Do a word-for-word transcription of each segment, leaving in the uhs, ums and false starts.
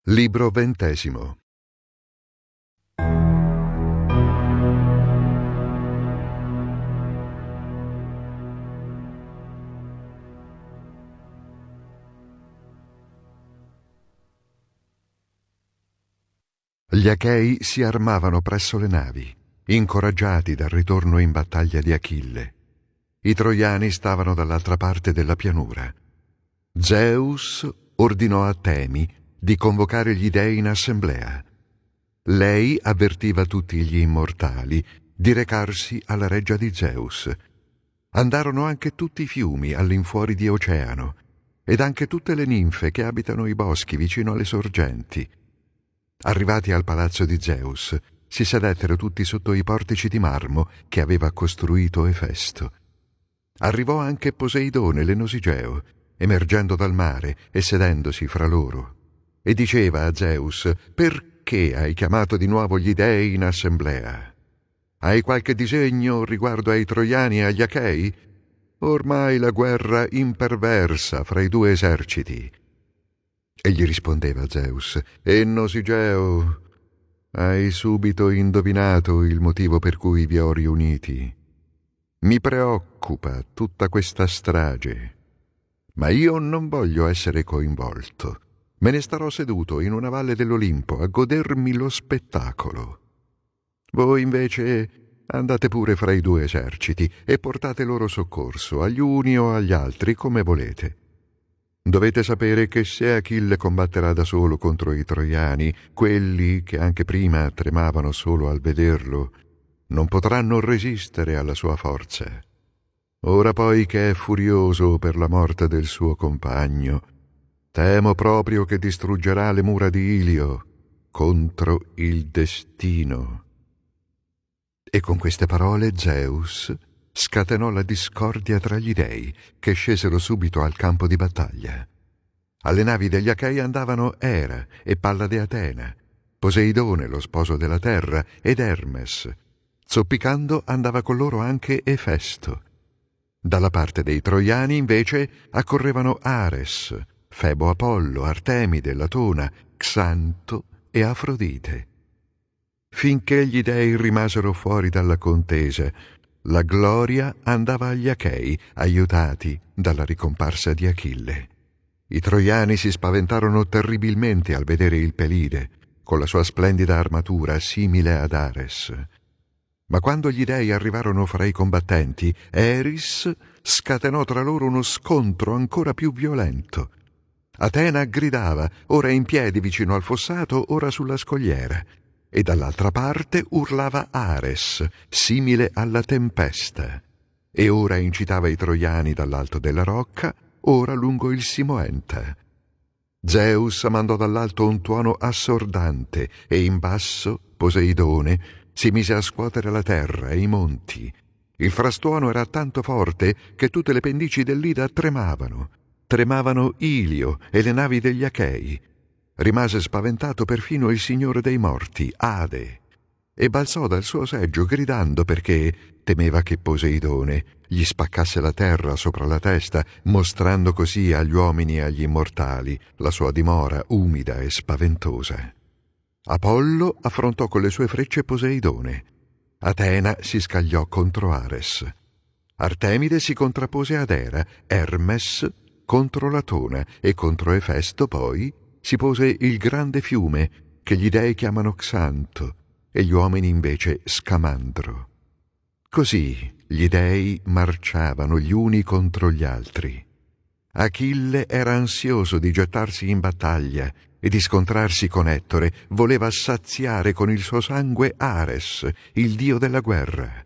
Libro ventesimo. Gli Achei si armavano presso le navi, incoraggiati dal ritorno in battaglia di Achille. I Troiani stavano dall'altra parte della pianura. Zeus ordinò a Temi di convocare gli dei in assemblea. Lei avvertiva tutti gli immortali di recarsi alla reggia di Zeus. Andarono anche tutti i fiumi all'infuori di Oceano, ed anche tutte le ninfe che abitano i boschi vicino alle sorgenti. Arrivati al palazzo di Zeus, si sedettero tutti sotto i portici di marmo che aveva costruito Efesto. Arrivò anche Poseidone l'Enosigeo, emergendo dal mare e sedendosi fra loro, e diceva a Zeus: «Perché hai chiamato di nuovo gli dei in assemblea? Hai qualche disegno riguardo ai Troiani e agli Achei? Ormai la guerra imperversa fra i due eserciti». E gli rispondeva Zeus: «Enosigeo, hai subito indovinato il motivo per cui vi ho riuniti. Mi preoccupa tutta questa strage, ma io non voglio essere coinvolto. Me ne starò seduto in una valle dell'Olimpo a godermi lo spettacolo. Voi invece andate pure fra i due eserciti e portate loro soccorso, agli uni o agli altri, come volete. Dovete sapere che se Achille combatterà da solo contro i Troiani, quelli che anche prima tremavano solo al vederlo, non potranno resistere alla sua forza. Ora poi che è furioso per la morte del suo compagno, temo proprio che distruggerà le mura di Ilio contro il destino». E con queste parole Zeus scatenò la discordia tra gli dei, che scesero subito al campo di battaglia. Alle navi degli Achei andavano Era e Pallade Atena, Poseidone, lo sposo della terra, ed Hermes. Zoppicando andava con loro anche Efesto. Dalla parte dei Troiani, invece, accorrevano Ares, Febo Apollo, Artemide, Latona, Xanto e Afrodite. Finché gli dei rimasero fuori dalla contesa, la gloria andava agli Achei, aiutati dalla ricomparsa di Achille. I Troiani si spaventarono terribilmente al vedere il Pelide, con la sua splendida armatura simile ad Ares. Ma quando gli dei arrivarono fra i combattenti, Eris scatenò tra loro uno scontro ancora più violento. Atena gridava, ora in piedi vicino al fossato, ora sulla scogliera, e dall'altra parte urlava Ares, simile alla tempesta, e ora incitava i Troiani dall'alto della rocca, ora lungo il Simoenta. Zeus mandò dall'alto un tuono assordante, e in basso Poseidone si mise a scuotere la terra e i monti. Il frastuono era tanto forte che tutte le pendici dell'Ida tremavano. Tremavano Ilio e le navi degli Achei. Rimase spaventato perfino il signore dei morti, Ade, e balzò dal suo seggio gridando perché temeva che Poseidone gli spaccasse la terra sopra la testa, mostrando così agli uomini e agli immortali la sua dimora umida e spaventosa. Apollo affrontò con le sue frecce Poseidone. Atena si scagliò contro Ares. Artemide si contrappose ad Era, Hermes contro Latona, e contro Efesto poi si pose il grande fiume che gli dei chiamano Xanto e gli uomini invece Scamandro. Così gli dei marciavano gli uni contro gli altri. Achille era ansioso di gettarsi in battaglia e di scontrarsi con Ettore, voleva saziare con il suo sangue Ares, il dio della guerra.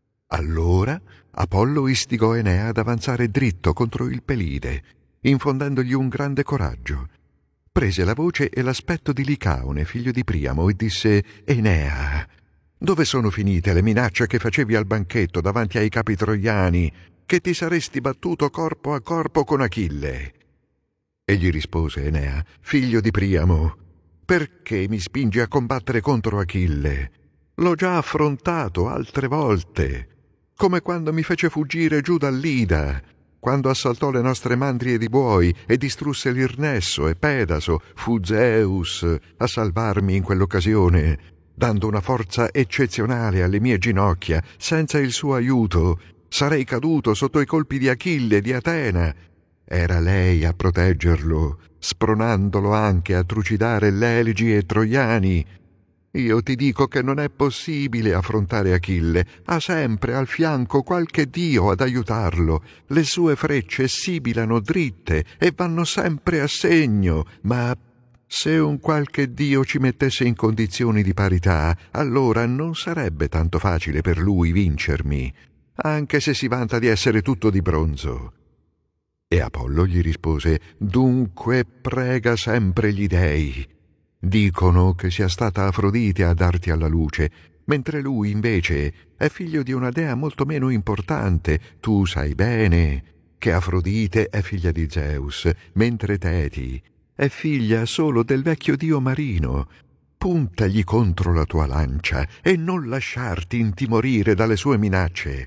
Allora Apollo istigò Enea ad avanzare dritto contro il Pelide, infondendogli un grande coraggio. Prese la voce e l'aspetto di Licaone, figlio di Priamo, e disse: «Enea, dove sono finite le minacce che facevi al banchetto davanti ai capi troiani, che ti saresti battuto corpo a corpo con Achille?» E gli rispose Enea: «Figlio di Priamo, perché mi spingi a combattere contro Achille? L'ho già affrontato altre volte, come quando mi fece fuggire giù dall'Ida. quando assaltò le nostre mandrie di buoi e distrusse l'Irnesso e Pedaso, fu Zeus a salvarmi in quell'occasione, dando una forza eccezionale alle mie ginocchia. Senza il suo aiuto sarei caduto sotto i colpi di Achille e di Atena. Era lei a proteggerlo, spronandolo anche a trucidare l'Eligi e Troiani. Io ti dico che non è possibile affrontare Achille. Ha sempre al fianco qualche dio ad aiutarlo. Le sue frecce sibilano dritte e vanno sempre a segno, ma se un qualche dio ci mettesse in condizioni di parità, allora non sarebbe tanto facile per lui vincermi, anche se si vanta di essere tutto di bronzo. E Apollo gli rispose: dunque prega sempre gli dei. Dicono che sia stata Afrodite a darti alla luce, mentre lui invece è figlio di una dea molto meno importante. Tu sai bene che Afrodite è figlia di Zeus, mentre Teti è figlia solo del vecchio dio marino. Puntagli contro la tua lancia e non lasciarti intimorire dalle sue minacce.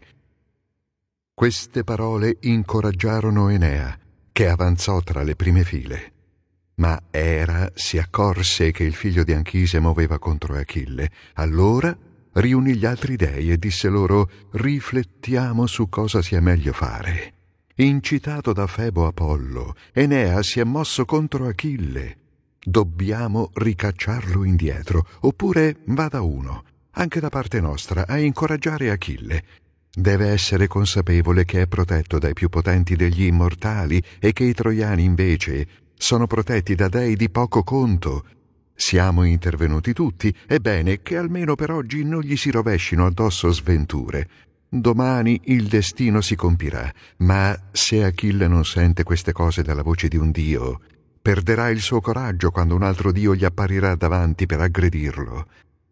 Queste parole incoraggiarono Enea, che avanzò tra le prime file. Ma Era si accorse che il figlio di Anchise muoveva contro Achille. Allora riunì gli altri dei e disse loro: riflettiamo su cosa sia meglio fare. Incitato da Febo Apollo, Enea si è mosso contro Achille. Dobbiamo ricacciarlo indietro, oppure vada uno, anche da parte nostra, a incoraggiare Achille. Deve essere consapevole che è protetto dai più potenti degli immortali e che i troiani invece sono protetti da dei di poco conto. Siamo intervenuti tutti, è bene che almeno per oggi non gli si rovescino addosso sventure. Domani il destino si compirà, ma se Achille non sente queste cose dalla voce di un dio, perderà il suo coraggio quando un altro dio gli apparirà davanti per aggredirlo.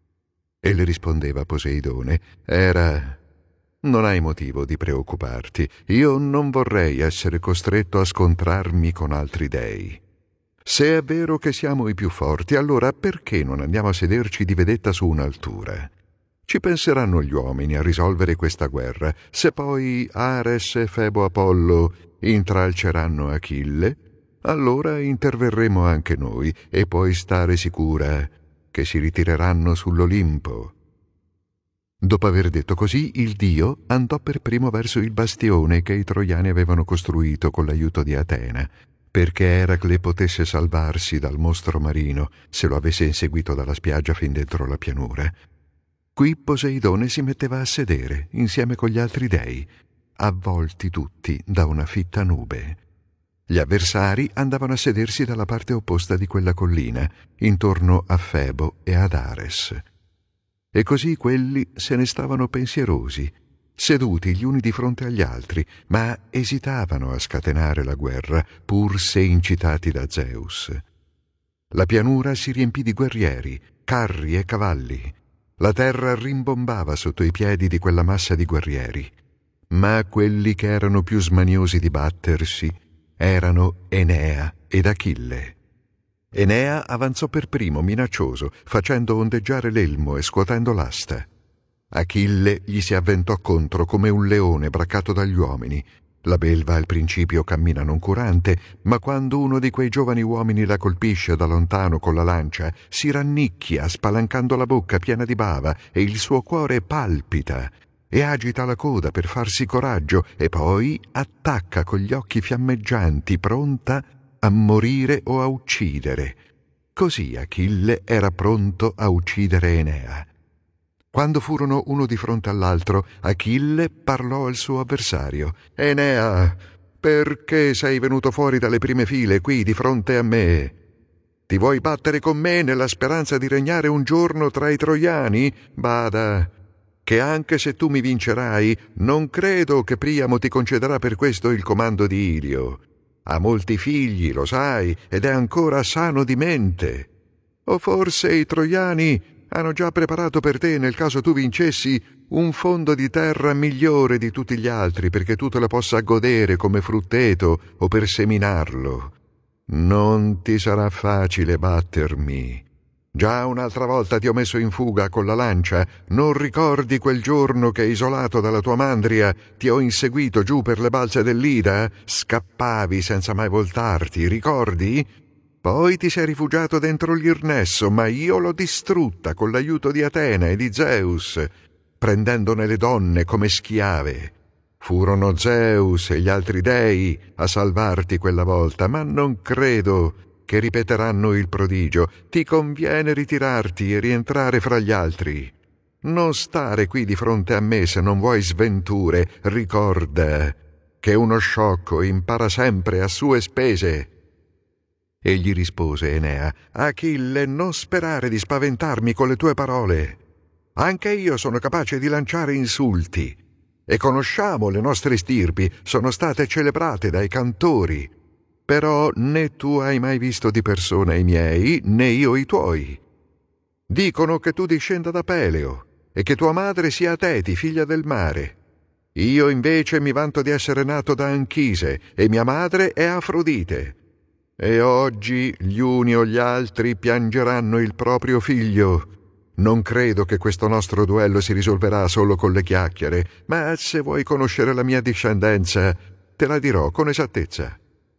E le rispondeva Poseidone: Era, non hai motivo di preoccuparti. Io non vorrei essere costretto a scontrarmi con altri dei. Se è vero che siamo i più forti, allora perché non andiamo a sederci di vedetta su un'altura? Ci penseranno gli uomini a risolvere questa guerra. Se poi Ares e Febo Apollo intralceranno Achille, allora interverremo anche noi e puoi stare sicura che si ritireranno sull'Olimpo. Dopo aver detto così, il dio andò per primo verso il bastione che i troiani avevano costruito con l'aiuto di Atena, perché Eracle potesse salvarsi dal mostro marino se lo avesse inseguito dalla spiaggia fin dentro la pianura. Qui Poseidone si metteva a sedere insieme con gli altri dei, avvolti tutti da una fitta nube. Gli avversari andavano a sedersi dalla parte opposta di quella collina, intorno a Febo e ad Ares. E così quelli se ne stavano pensierosi, seduti gli uni di fronte agli altri, ma esitavano a scatenare la guerra, pur se incitati da Zeus. La pianura si riempì di guerrieri, carri e cavalli. La terra rimbombava sotto i piedi di quella massa di guerrieri. Ma quelli che erano più smaniosi di battersi erano Enea ed Achille. Enea avanzò per primo, minaccioso, facendo ondeggiare l'elmo e scuotendo l'asta. Achille gli si avventò contro come un leone braccato dagli uomini. La belva al principio cammina noncurante, ma quando uno di quei giovani uomini la colpisce da lontano con la lancia, si rannicchia spalancando la bocca piena di bava e il suo cuore palpita e agita la coda per farsi coraggio e poi attacca con gli occhi fiammeggianti, pronta a morire o a uccidere. Così Achille era pronto a uccidere Enea. Quando furono uno di fronte all'altro, Achille parlò al suo avversario: Enea, perché sei venuto fuori dalle prime file qui di fronte a me? Ti vuoi battere con me nella speranza di regnare un giorno tra i troiani? Bada, che anche se tu mi vincerai, non credo che Priamo ti concederà per questo il comando di Ilio. Ha molti figli, lo sai, ed è ancora sano di mente. O forse i troiani hanno già preparato per te, nel caso tu vincessi, un fondo di terra migliore di tutti gli altri, perché tu te la possa godere come frutteto o per seminarlo. Non ti sarà facile battermi. Già un'altra volta ti ho messo in fuga con la lancia. Non ricordi quel giorno che, isolato dalla tua mandria, ti ho inseguito giù per le balze dell'Ida? Scappavi senza mai voltarti, ricordi? Poi ti sei rifugiato dentro l'Irnesso, ma io l'ho distrutta con l'aiuto di Atena e di Zeus, prendendone le donne come schiave. Furono Zeus e gli altri dei a salvarti quella volta, ma non credo che ripeteranno il prodigio. Ti conviene ritirarti e rientrare fra gli altri. Non stare qui di fronte a me se non vuoi sventure. Ricorda che uno sciocco impara sempre a sue spese. Egli rispose, Enea: Achille, non sperare di spaventarmi con le tue parole. Anche io sono capace di lanciare insulti, e conosciamo le nostre stirpi, sono state celebrate dai cantori. Però né tu hai mai visto di persona i miei, né io i tuoi. Dicono che tu discenda da Peleo, e che tua madre sia Teti, figlia del mare. Io invece mi vanto di essere nato da Anchise, e mia madre è Afrodite. E oggi gli uni o gli altri piangeranno il proprio figlio. Non credo che questo nostro duello si risolverà solo con le chiacchiere, ma se vuoi conoscere la mia discendenza, te la dirò con esattezza.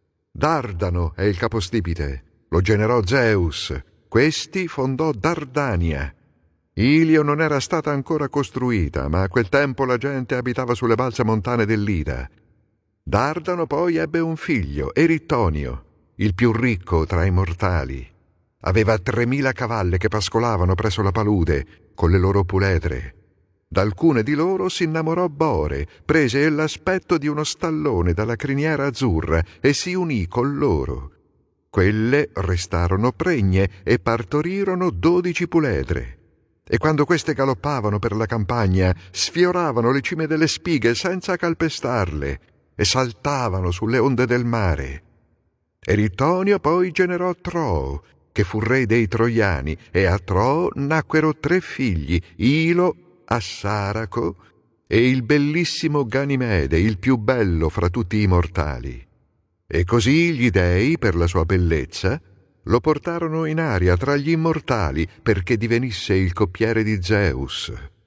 Dardano è il capostipite, lo generò Zeus. Questi fondò Dardania. Ilio non era stata ancora costruita, ma a quel tempo la gente abitava sulle balze montane dell'Ida. Dardano poi ebbe un figlio, Erittonio, il più ricco tra i mortali. Aveva tremila cavalle che pascolavano presso la palude con le loro puledre. Da alcune di loro si innamorò Bore, prese l'aspetto di uno stallone dalla criniera azzurra e si unì con loro. Quelle restarono pregne e partorirono dodici puledre. E quando queste galoppavano per la campagna, sfioravano le cime delle spighe senza calpestarle e saltavano sulle onde del mare. Erittonio poi generò Troo, che fu re dei Troiani, e a Troo nacquero tre figli, Ilo, Assaraco e il bellissimo Ganimede, il più bello fra tutti i mortali. E così gli dei, per la sua bellezza, lo portarono in aria tra gli immortali perché divenisse il coppiere di Zeus.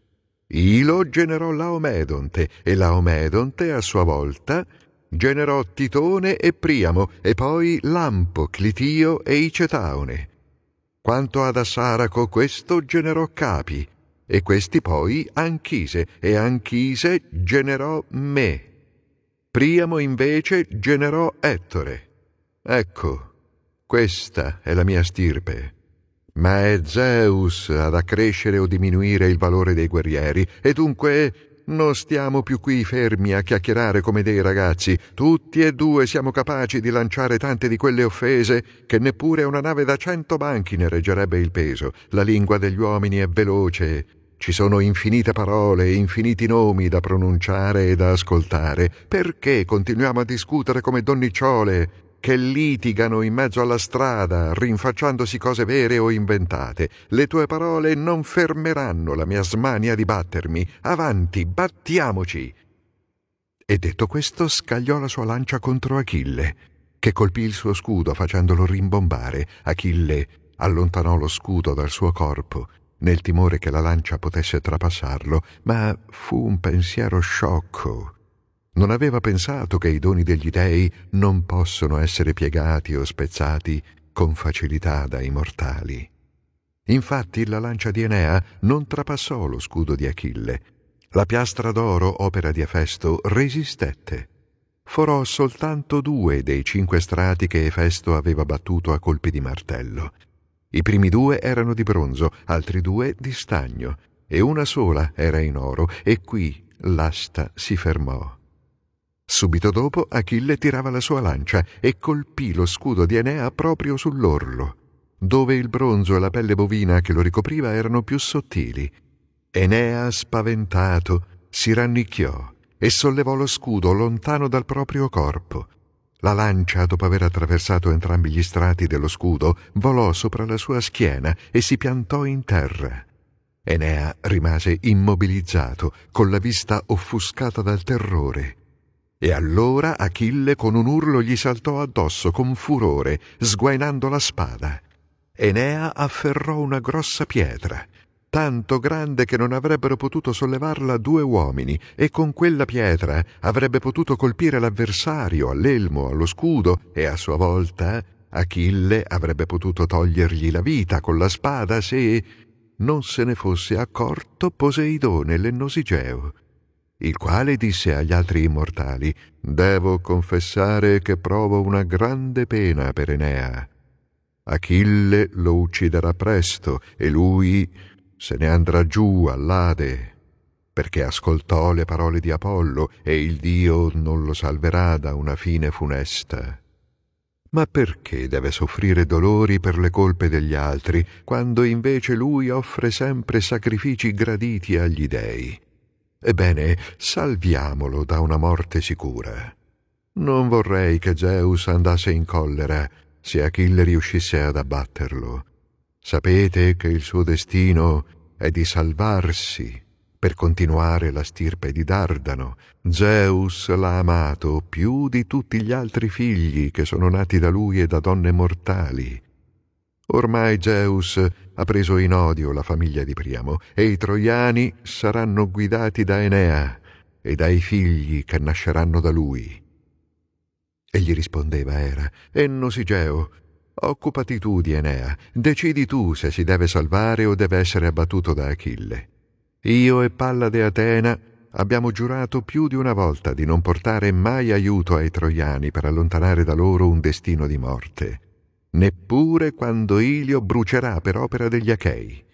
Ilo generò Laomedonte e Laomedonte a sua volta generò Titone e Priamo e poi Lampo, Clitio e Icetaone. Quanto ad Assaraco, questo generò Capi e questi poi Anchise e Anchise generò Me. Priamo invece generò Ettore. Ecco, questa è la mia stirpe. Ma è Zeus ad accrescere o diminuire il valore dei guerrieri, e dunque non stiamo più qui fermi a chiacchierare come dei ragazzi. Tutti e due siamo capaci di lanciare tante di quelle offese che neppure una nave da cento banchi ne reggerebbe il peso. La lingua degli uomini è veloce. Ci sono infinite parole e infiniti nomi da pronunciare e da ascoltare. Perché continuiamo a discutere come donnicciole che litigano in mezzo alla strada, rinfacciandosi cose vere o inventate? Le tue parole non fermeranno la mia smania di battermi. Avanti, battiamoci! E detto questo scagliò la sua lancia contro Achille, che colpì il suo scudo facendolo rimbombare. Achille allontanò lo scudo dal suo corpo, nel timore che la lancia potesse trapassarlo, ma fu un pensiero sciocco. Non aveva pensato che i doni degli dei non possono essere piegati o spezzati con facilità dai mortali. Infatti la lancia di Enea non trapassò lo scudo di Achille. La piastra d'oro, opera di Efesto, resistette. Forò soltanto due dei cinque strati che Efesto aveva battuto a colpi di martello. I primi due erano di bronzo, altri due di stagno, e una sola era in oro, e qui l'asta si fermò. Subito dopo Achille tirava la sua lancia e colpì lo scudo di Enea proprio sull'orlo, dove il bronzo e la pelle bovina che lo ricopriva erano più sottili. Enea, spaventato, si rannicchiò e sollevò lo scudo lontano dal proprio corpo. La lancia, dopo aver attraversato entrambi gli strati dello scudo, volò sopra la sua schiena e si piantò in terra. Enea rimase immobilizzato, con la vista offuscata dal terrore. E allora Achille con un urlo gli saltò addosso con furore, sguainando la spada. Enea afferrò una grossa pietra, tanto grande che non avrebbero potuto sollevarla due uomini, e con quella pietra avrebbe potuto colpire l'avversario all'elmo, allo scudo, e a sua volta Achille avrebbe potuto togliergli la vita con la spada se non se ne fosse accorto Poseidone l'Ennosigeo, il quale disse agli altri immortali: «Devo confessare che provo una grande pena per Enea. Achille lo ucciderà presto e lui se ne andrà giù all'Ade, perché ascoltò le parole di Apollo e il Dio non lo salverà da una fine funesta. Ma perché deve soffrire dolori per le colpe degli altri, quando invece lui offre sempre sacrifici graditi agli dei? Ebbene, salviamolo da una morte sicura. Non vorrei che Zeus andasse in collera se Achille riuscisse ad abbatterlo. Sapete che il suo destino è di salvarsi per continuare la stirpe di Dardano. Zeus l'ha amato più di tutti gli altri figli che sono nati da lui e da donne mortali. Ormai Zeus ha preso in odio la famiglia di Priamo e i troiani saranno guidati da Enea e dai figli che nasceranno da lui». E gli rispondeva Era: «Ennosigeo, occupati tu di Enea, decidi tu se si deve salvare o deve essere abbattuto da Achille. Io e Pallade Atena abbiamo giurato più di una volta di non portare mai aiuto ai troiani per allontanare da loro un destino di morte, neppure quando Ilio brucerà per opera degli Achei.